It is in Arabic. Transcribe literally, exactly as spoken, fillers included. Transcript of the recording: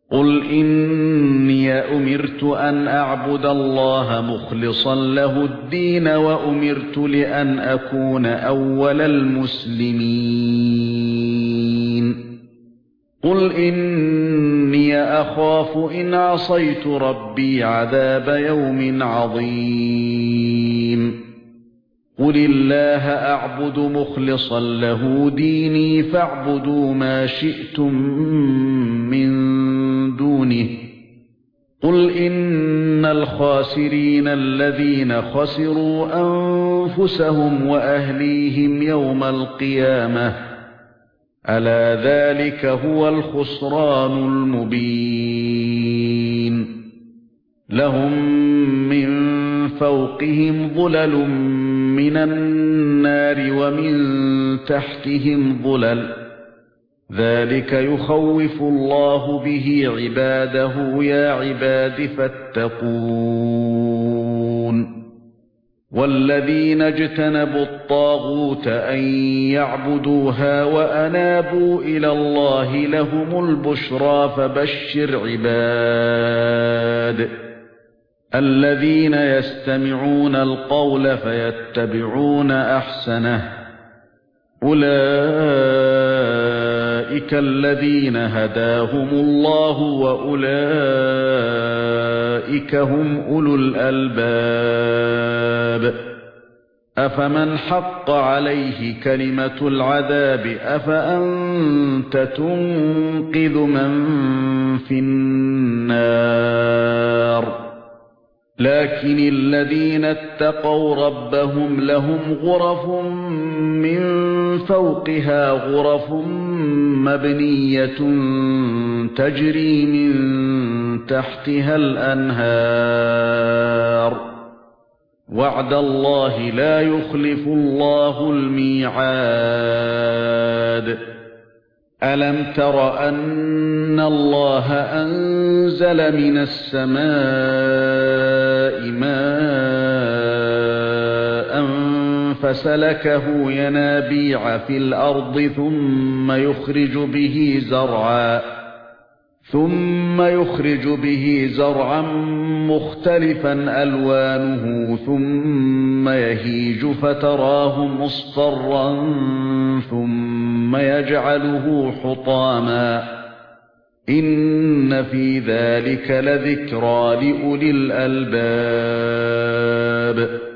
قُلْ إِنِّي أُمِرْتُ أَنْ أَعْبُدَ اللَّهَ مُخْلِصًا لَهُ الدِّينَ وَأُمِرْتُ لِأَنْ أَكُونَ أَوَّلَ الْمُسْلِمِينَ قُلْ إِنِّي أَخَافُ إِنْ عَصَيْتُ رَبِّي عَذَابَ يَوْمٍ عَظِيمٍ قُلِ اللَّهَ أَعْبُدُ مُخْلِصًا لَهُ دِينِي فَاعْبُدُوا مَا شِئْتُم مِّن دُونِهِ قُلْ إِنَّ الْخَاسِرِينَ الَّذِينَ خَسِرُوا أَنفُسَهُمْ وَأَهْلِيهِمْ يَوْمَ الْقِيَامَةِ أَلَا ذَلِكَ هُوَ الْخُسْرَانُ الْمُبِينُ لَهُم مِّن فَوْقِهِمْ ظُلَلٌ مِّنَ النَّارِ وَمِن تَحْتِهِمْ ظُلَلٌ ذَلِكَ يُخَوِّفُ اللَّهُ بِهِ عِبَادَهُ يَا عِبَادِ فَاتَّقُونِ وَالَّذِينَ اجْتَنَبُوا الطَّاغُوتَ أَن يَعْبُدُوهَا وَأَنَابُوا إِلَى اللَّهِ لَهُمُ الْبُشْرَى فَبَشِّرْ عِبَادِ الَّذِينَ يَسْتَمِعُونَ الْقَوْلَ فَيَتَّبِعُونَ أَحْسَنَهُ أُولَئِكَ الَّذِينَ هَدَاهُمُ اللَّهُ وَأُولَئِكَ هُمْ أُولُو الْأَلْبَابِ أَفَمَنْ حَقَّ عَلَيْهِ كَلِمَةُ الْعَذَابِ أَفَأَنْتَ تُنقِذُ مَنْ فِي النَّارِ لكن الذين اتقوا ربهم لهم غرف من فوقها غرف مبنية تجري من تحتها الأنهار وعد الله لا يخلف الله الميعاد أَلَمْ تَرَ أَنَّ اللَّهَ أَنزَلَ مِنَ السَّمَاءِ مَاءً فَسَلَكَهُ يَنَابِيعَ فِي الْأَرْضِ ثُمَّ يُخْرِجُ بِهِ زَرْعًا ثُمَّ يُخْرِجُ بِهِ زَرْعًا مُخْتَلِفًا أَلْوَانُهُ ثُمَّ يَهِيجُ فَتَرَاهُ مُصْفَرًّا ثُمَّ يَجْعَلُهُ حُطَامًا إِنَّ فِي ذَلِكَ لَذِكْرَى لِأُولِي الْأَلْبَابِ